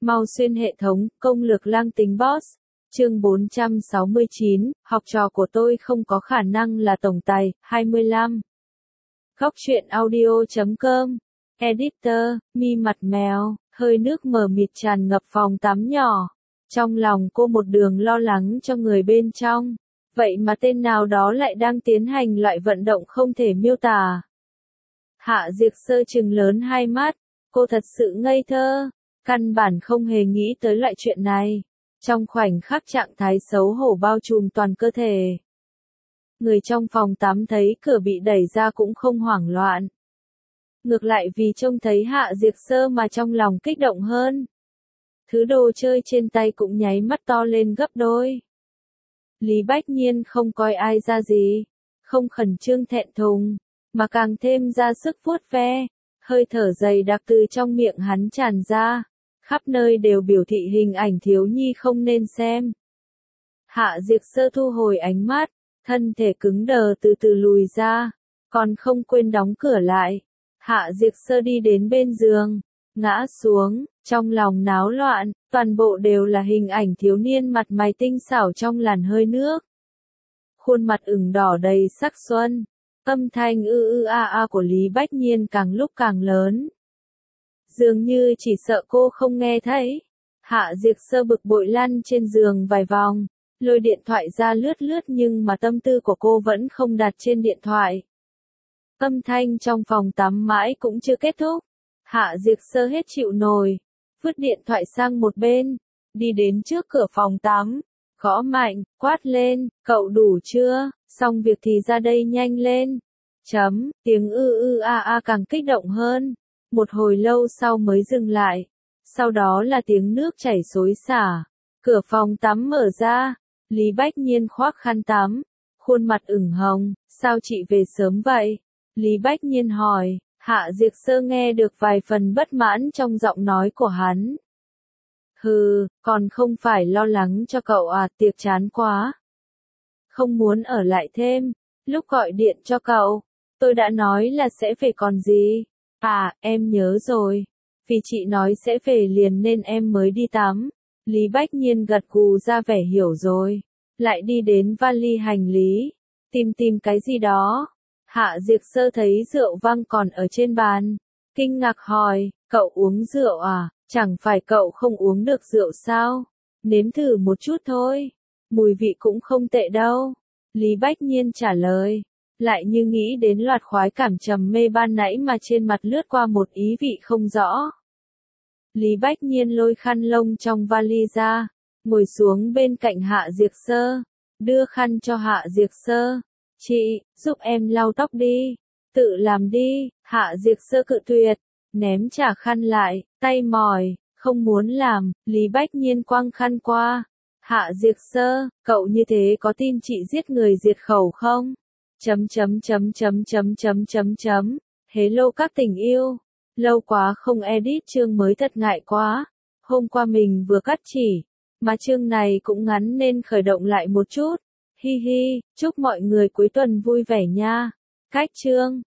Mau xuyên hệ thống, công lược lang tính boss. Chương 469, học trò của tôi không có khả năng là tổng tài, 25. Góc truyện audio.com. Editor, mi mặt mèo, hơi nước mờ mịt tràn ngập phòng tắm nhỏ. Trong lòng cô một đường lo lắng cho người bên trong. Vậy mà tên nào đó lại đang tiến hành loại vận động không thể miêu tả. Hạ Diệc Sơ trừng lớn hai mắt, cô thật sự ngây thơ, căn bản không hề nghĩ tới loại chuyện này. Trong khoảnh khắc trạng thái xấu hổ bao trùm toàn cơ thể. Người trong phòng tắm thấy cửa bị đẩy ra cũng không hoảng loạn. Ngược lại vì trông thấy Hạ Diệc Sơ mà trong lòng kích động hơn. Thứ đồ chơi trên tay cũng nháy mắt to lên gấp đôi. Lý Bách Nhiên không coi ai ra gì, không khẩn trương thẹn thùng, mà càng thêm ra sức vuốt ve, hơi thở dày đặc từ trong miệng hắn tràn ra, khắp nơi đều biểu thị hình ảnh thiếu nhi không nên xem. Hạ Diệc Sơ thu hồi ánh mắt, thân thể cứng đờ từ từ lùi ra, còn không quên đóng cửa lại. Hạ Diệc Sơ đi đến bên giường, ngã xuống, trong lòng náo loạn, toàn bộ đều là hình ảnh thiếu niên mặt mày tinh xảo trong làn hơi nước. Khuôn mặt ửng đỏ đầy sắc xuân, âm thanh ư a a của Lý Bách Nhiên càng lúc càng lớn. Dường như chỉ sợ cô không nghe thấy. Hạ Diệc Sơ bực bội lăn trên giường vài vòng, lôi điện thoại ra lướt lướt nhưng mà tâm tư của cô vẫn không đặt trên điện thoại. Âm thanh trong phòng tắm mãi cũng chưa kết thúc. Hạ Diệc Sơ hết chịu nổi, vứt điện thoại sang một bên, đi đến trước cửa phòng tắm, gõ mạnh, quát lên, cậu đủ chưa, xong việc thì ra đây nhanh lên. Tiếng ư a a càng kích động hơn, một hồi lâu sau mới dừng lại, sau đó là tiếng nước chảy xối xả, cửa phòng tắm mở ra, Lý Bách Nhiên khoác khăn tắm, khuôn mặt ửng hồng, sao chị về sớm vậy? Lý Bách Nhiên hỏi. Hạ Diệc Sơ nghe được vài phần bất mãn trong giọng nói của hắn. Hừ, còn không phải lo lắng cho cậu à, tiệc chán quá. Không muốn ở lại thêm, lúc gọi điện cho cậu, tôi đã nói là sẽ về còn gì. À, em nhớ rồi, vì chị nói sẽ về liền nên em mới đi tắm. Lý Bách Nhiên gật gù ra vẻ hiểu rồi, lại đi đến vali hành lý, tìm cái gì đó. Hạ Diệc Sơ thấy rượu vang còn ở trên bàn, kinh ngạc hỏi, cậu uống rượu à, chẳng phải cậu không uống được rượu sao? Nếm thử một chút thôi, mùi vị cũng không tệ đâu. Lý Bách Nhiên trả lời, lại như nghĩ đến loạt khoái cảm trầm mê ban nãy mà trên mặt lướt qua một ý vị không rõ. Lý Bách Nhiên lôi khăn lông trong vali ra, ngồi xuống bên cạnh Hạ Diệc Sơ, đưa khăn cho Hạ Diệc Sơ. Chị, giúp em lau tóc đi, tự làm đi. Hạ Diệc Sơ cự tuyệt, ném trả khăn lại, tay mỏi, không muốn làm. Lý Bách Nhiên quăng khăn qua. Hạ Diệc Sơ, cậu như thế có tin chị giết người diệt khẩu không? Hello các tình yêu, lâu quá không edit chương mới thật ngại quá. Hôm qua mình vừa cắt chỉ, mà chương này cũng ngắn nên khởi động lại một chút. Hi hi, chúc mọi người cuối tuần vui vẻ nha. Cách chương